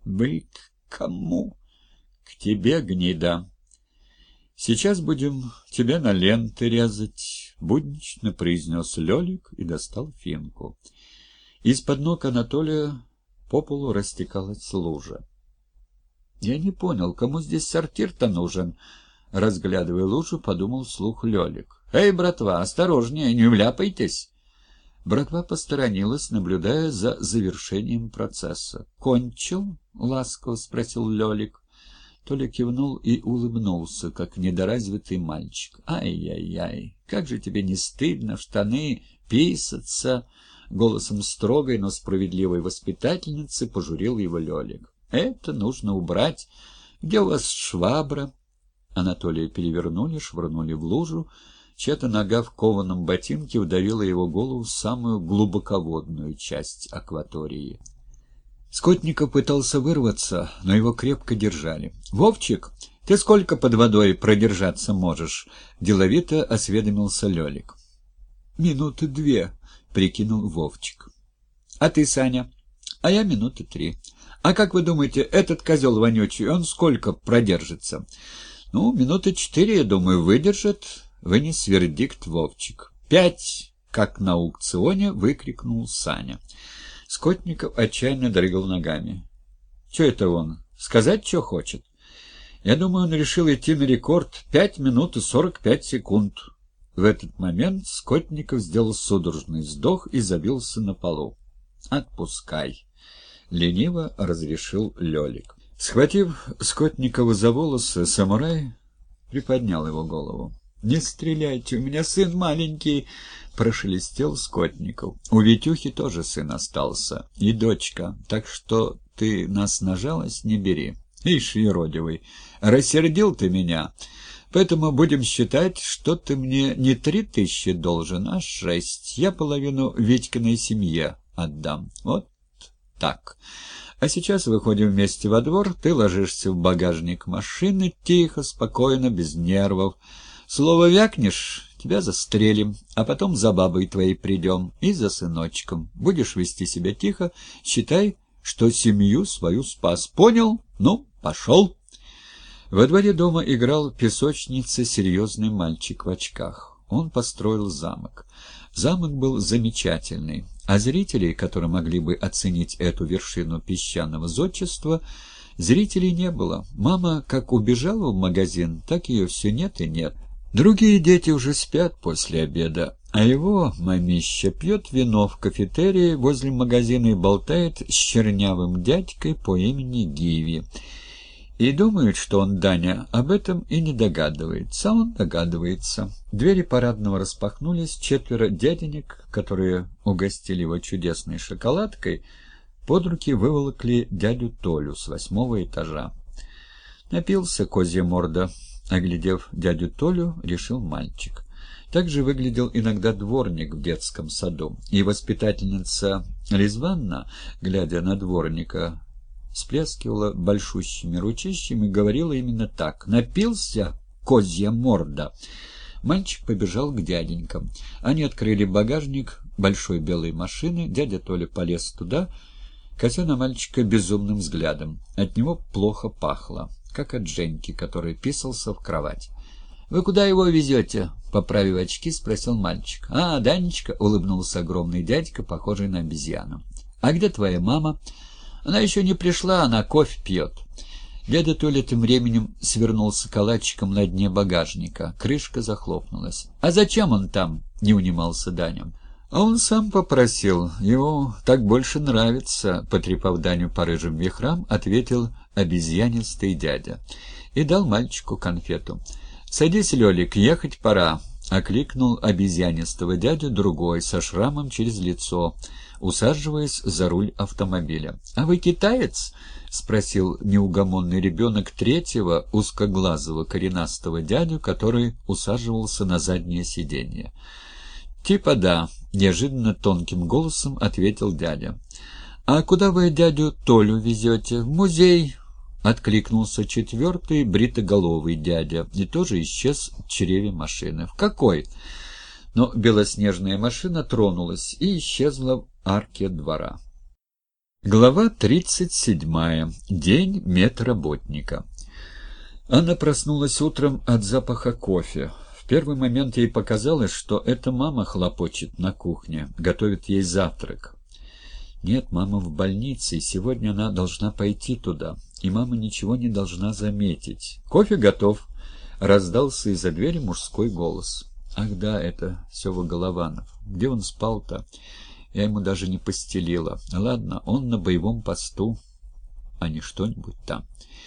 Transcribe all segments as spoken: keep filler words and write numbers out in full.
Вы к кому? К тебе, гнида. Сейчас будем тебя на ленты резать, — буднично произнес Лёлик и достал финку. Из-под ног Анатолия по полу растекалась лужа. — Я не понял, кому здесь сортир-то нужен? — разглядывая лужу, подумал вслух Лёлик. — Эй, братва, осторожнее, не вляпайтесь! Братва посторонилась, наблюдая за завершением процесса. — Кончил? — ласково спросил Лёлик. Толя кивнул и улыбнулся, как недоразвитый мальчик. «Ай-яй-яй, как же тебе не стыдно в штаны писаться!» Голосом строгой, но справедливой воспитательницы пожурил его Лёлик. «Это нужно убрать. Где у вас швабра?» Анатолия перевернули, швырнули в лужу. Чья-то нога в кованом ботинке вдавила его голову в самую глубоководную часть акватории. Скотников пытался вырваться, но его крепко держали. — Вовчик, ты сколько под водой продержаться можешь? — деловито осведомился Лёлик. — Минуты две, — прикинул Вовчик. — А ты, Саня? — А я минуты три. — А как вы думаете, этот козел вонючий, он сколько продержится? — Ну, минуты четыре, я думаю, выдержит, — вынес вердикт Вовчик. — Пять, — как на аукционе выкрикнул Саня. Скотников отчаянно дрыгал ногами. — Че это он? Сказать, что хочет? Я думаю, он решил идти на рекорд. Пять минут и сорок пять секунд. В этот момент Скотников сделал судорожный вздох и забился на полу. — Отпускай, — лениво разрешил Лёлик. Схватив Скотникова за волосы, самурай приподнял его голову. — Не стреляйте, у меня сын маленький, — прошелестел Скотников. — У Витюхи тоже сын остался, и дочка, так что ты нас на жалость не бери. Ишь, юродивый, рассердил ты меня, поэтому будем считать, что ты мне не три тысячи должен, а шесть. Я половину Витькиной семье отдам. Вот так. А сейчас выходим вместе во двор, ты ложишься в багажник машины, тихо, спокойно, без нервов. Слово вякнешь, тебя застрелим, а потом за бабой твоей придем и за сыночком. Будешь вести себя тихо, считай, что семью свою спас. Понял? Ну, пошел. Во дворе дома играл в песочнице серьезный мальчик в очках. Он построил замок. Замок был замечательный, а зрителей, которые могли бы оценить эту вершину песчаного зодчества, зрителей не было. Мама как убежала в магазин, так ее все нет и нет. Другие дети уже спят после обеда, а его мамища пьет вино в кафетерии возле магазина и болтает с чернявым дядькой по имени Гиви. И думает, что он, Даня, об этом и не догадывается. А он догадывается. Двери парадного распахнулись, четверо дяденек, которые угостили его чудесной шоколадкой, под руки выволокли дядю Толю с восьмого этажа. Напился козья морда. Оглядев дядю Толю, решил мальчик. Также выглядел иногда дворник в детском саду. И воспитательница Резванна, глядя на дворника, всплескивала большущими ручищами и говорила именно так: «Напился, козья морда!» Мальчик побежал к дяденькам. Они открыли багажник большой белой машины. Дядя Толя полез туда, кося на мальчика безумным взглядом. От него плохо пахло, как от Женьки, который писался в кровать. «Вы куда его везете?» — поправив очки, спросил мальчик. «А, Данечка», — улыбнулся огромный дядька, похожий на обезьяну. «А где твоя мама?» «Она еще не пришла, она кофе пьет». Дядя Толя тем временем свернулся калачиком на дне багажника. Крышка захлопнулась. «А зачем он там?» — не унимался Даня. «А он сам попросил. Ему так больше нравится», — потрепав Даню по рыжим вихрам, ответил обезьянистый дядя. И дал мальчику конфету. «Садись, Лёлик, ехать пора», — окликнул обезьянистого дядю другой, со шрамом через лицо, усаживаясь за руль автомобиля. «А вы китаец?» — спросил неугомонный ребенок третьего, узкоглазого коренастого дядю, который усаживался на заднее сиденье. «Типа да», — неожиданно тонким голосом ответил дядя. «А куда вы дядю Толю везете?» «В музей», — откликнулся четвертый бритоголовый дядя и тоже исчез в чреве машины. «В какой?» Но белоснежная машина тронулась и исчезла в арке двора. Глава тридцать седьмая. День медработника. Анна проснулась утром от запаха кофе. В первый момент ей показалось, что это мама хлопочет на кухне, готовит ей завтрак. Нет, мама в больнице, и сегодня она должна пойти туда, и мама ничего не должна заметить. «Кофе готов», — раздался из-за двери мужской голос. «Ах да, это Сева Голованов. Где он спал-то? Я ему даже не постелила. Ладно, он на боевом посту, а не что-нибудь там».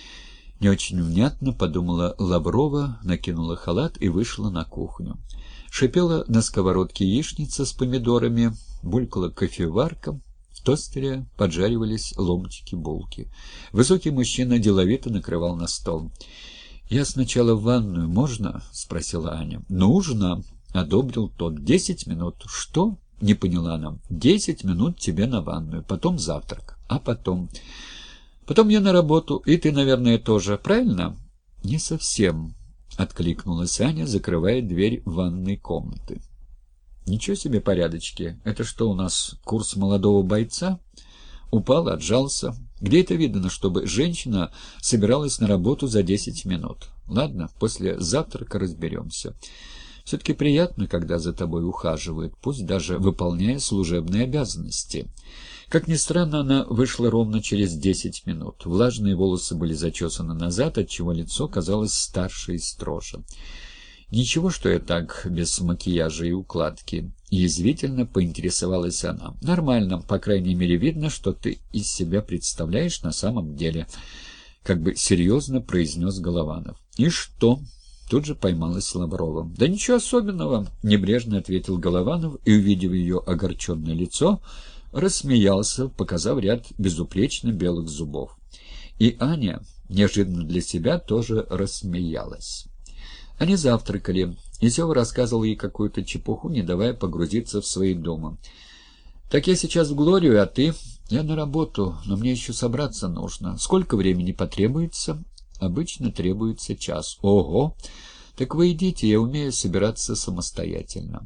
Не очень внятно подумала Лаврова, накинула халат и вышла на кухню. Шипела на сковородке яичница с помидорами, булькала кофеварка, в тостере поджаривались ломтики булки. Высокий мужчина деловито накрывал на стол. «Я сначала в ванную, можно?» — спросила Аня. «Нужно», — одобрил тот. «Десять минут». «Что?» — не поняла она. «Десять минут тебе на ванную, потом завтрак, а потом...» «Потом я на работу, и ты, наверное, тоже, правильно?» «Не совсем», — откликнулась Аня, закрывая дверь ванной комнаты. «Ничего себе порядочки. Это что у нас, курс молодого бойца?» Упал, отжался. Где это видно, чтобы женщина собиралась на работу за десять минут? Ладно, после завтрака разберемся. Все-таки приятно, когда за тобой ухаживают, пусть даже выполняя служебные обязанности. Как ни странно, она вышла ровно через десять минут. Влажные волосы были зачесаны назад, отчего лицо казалось старше и строже. «Ничего, что я так, без макияжа и укладки?» — язвительно поинтересовалась она. «Нормально, по крайней мере, видно, что ты из себя представляешь на самом деле», — как бы серьезно произнес Голованов. «И что?» — тут же поймалась Лаврова. «Да ничего особенного», — небрежно ответил Голованов и, увидев ее огорченное лицо, рассмеялся, показав ряд безупречно белых зубов. И Аня, неожиданно для себя, тоже рассмеялась. Они завтракали, и Сева рассказывал ей какую-то чепуху, не давая погрузиться в свои дома. «Так я сейчас в Глорию, а ты?» «Я на работу, но мне еще собраться нужно. Сколько времени потребуется?» «Обычно требуется час». «Ого! Так вы идите, я умею собираться самостоятельно».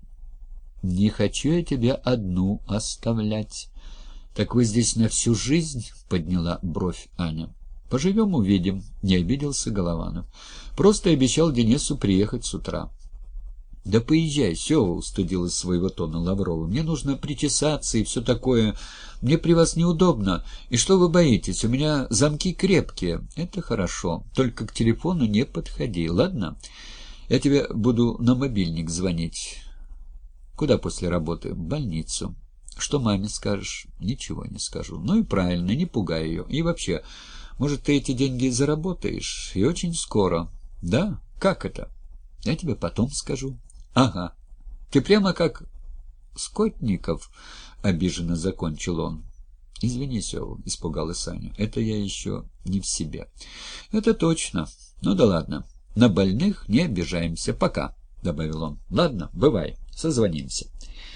«Не хочу я тебя одну оставлять». «Так вы здесь на всю жизнь?» — подняла бровь Аня. «Поживем — увидим», — не обиделся Голованов. «Просто обещал Денису приехать с утра». «Да поезжай, Сева», — устыдилась своего тона Лаврова. «Мне нужно причесаться и все такое. Мне при вас неудобно. И что вы боитесь? У меня замки крепкие». «Это хорошо. Только к телефону не подходи, ладно? Я тебе буду на мобильник звонить». «Куда после работы?» «В больницу». «Что маме скажешь?» «Ничего не скажу». «Ну и правильно, не пугай ее. И вообще, может, ты эти деньги заработаешь? И очень скоро». «Да? Как это?» «Я тебе потом скажу». «Ага. Ты прямо как Скотников», — обиженно закончил он. «Извини, Сева», — испугалась Аня. «Это я еще не в себе». «Это точно. Ну да ладно. На больных не обижаемся. Пока», — добавил он. «Ладно, бывай. Созвонимся».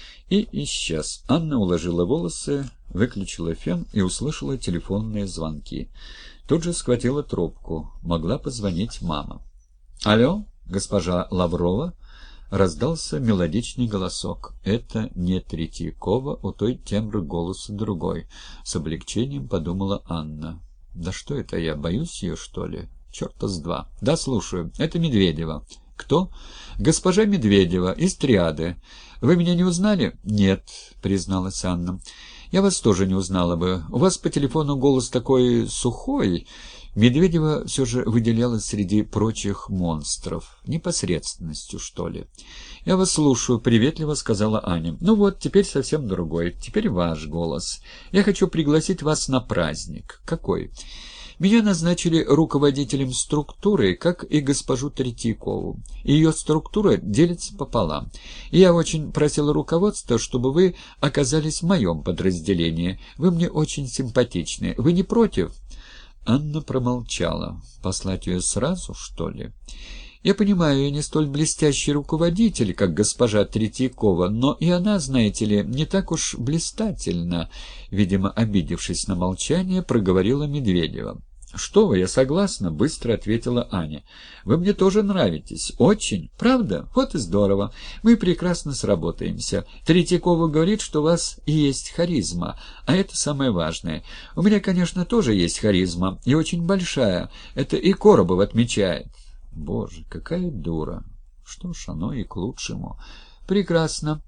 И исчез. Анна уложила волосы, выключила фен и услышала телефонные звонки. Тут же схватила трубку. Могла позвонить мама. «Алло, госпожа Лаврова?» — раздался мелодичный голосок. «Это не Третьякова, у той тембр голоса другой», — с облегчением подумала Анна. «Да что это я, боюсь ее, что ли? Черта с два». «Да, слушаю. Это Медведева». «Кто?» «Госпожа Медведева, из триады. Вы меня не узнали?» «Нет», — призналась Анна. «Я вас тоже не узнала бы. У вас по телефону голос такой сухой». Медведева все же выделялась среди прочих монстров. Непосредственностью, что ли. «Я вас слушаю», — приветливо сказала Аня. «Ну вот, теперь совсем другой. Теперь ваш голос. Я хочу пригласить вас на праздник». «Какой?» «Меня назначили руководителем структуры, как и госпожу Третьякову. Ее структура делится пополам. И я очень просила руководства, чтобы вы оказались в моем подразделении. Вы мне очень симпатичны. Вы не против?» Анна промолчала. «Послать ее сразу, что ли?» «Я понимаю, я не столь блестящий руководитель, как госпожа Третьякова, но и она, знаете ли, не так уж блистательна», — видимо, обидевшись на молчание, проговорила Медведева. «Что вы, я согласна», — быстро ответила Аня. «Вы мне тоже нравитесь. Очень. Правда? Вот и здорово. Мы прекрасно сработаемся. Третьякова говорит, что у вас и есть харизма, а это самое важное. У меня, конечно, тоже есть харизма, и очень большая. Это и Коробов отмечает». «Боже, какая дура! Что ж, оно и к лучшему». «Прекрасно.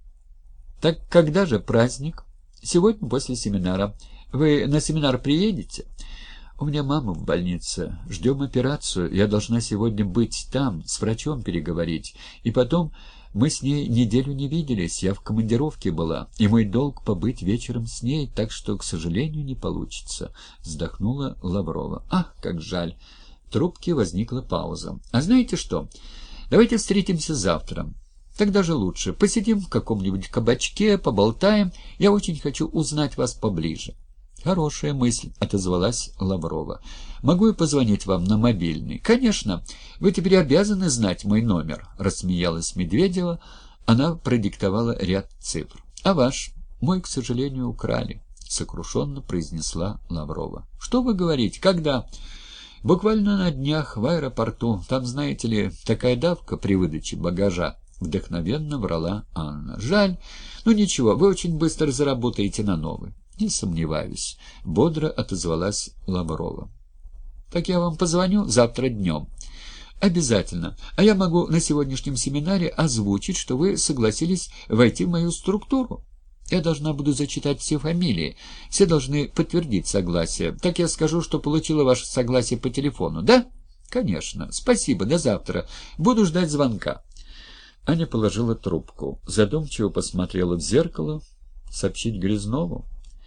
Так когда же праздник?» «Сегодня после семинара. Вы на семинар приедете?» «У меня мама в больнице. Ждем операцию. Я должна сегодня быть там, с врачом переговорить. И потом, мы с ней неделю не виделись. Я в командировке была, и мой долг побыть вечером с ней, так что, к сожалению, не получится», — вздохнула Лаврова. «Ах, как жаль!» В трубке возникла пауза. «А знаете что? Давайте встретимся завтра. Тогда же лучше. Посидим в каком-нибудь кабачке, поболтаем. Я очень хочу узнать вас поближе». «Хорошая мысль», — отозвалась Лаврова. «Могу я позвонить вам на мобильный?» «Конечно. Вы теперь обязаны знать мой номер», — рассмеялась Медведева. Она продиктовала ряд цифр. «А ваш? Мой, к сожалению, украли», — сокрушенно произнесла Лаврова. «Что вы говорите? Когда?» «Буквально на днях в аэропорту. Там, знаете ли, такая давка при выдаче багажа», — вдохновенно врала Анна. «Жаль. Ну ничего, вы очень быстро заработаете на новый». «Не сомневаюсь», — бодро отозвалась Лаврова. «Так я вам позвоню завтра днем». «Обязательно. А я могу на сегодняшнем семинаре озвучить, что вы согласились войти в мою структуру. Я должна буду зачитать все фамилии. Все должны подтвердить согласие. Так я скажу, что получила ваше согласие по телефону, да?» «Конечно. Спасибо. До завтра. Буду ждать звонка». Аня положила трубку, задумчиво посмотрела в зеркало. Сообщить Грязнову?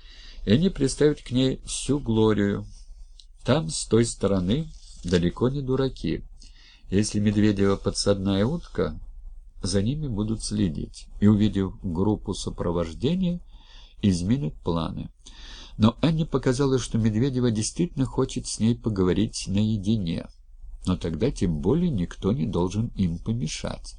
И они представят к ней всю Глорию. Там, с той стороны, далеко не дураки. Если Медведева подсадная утка, за ними будут следить. И, увидев группу сопровождения, изменят планы. Но Анне показалось, что Медведева действительно хочет с ней поговорить наедине. Но тогда тем более никто не должен им помешать.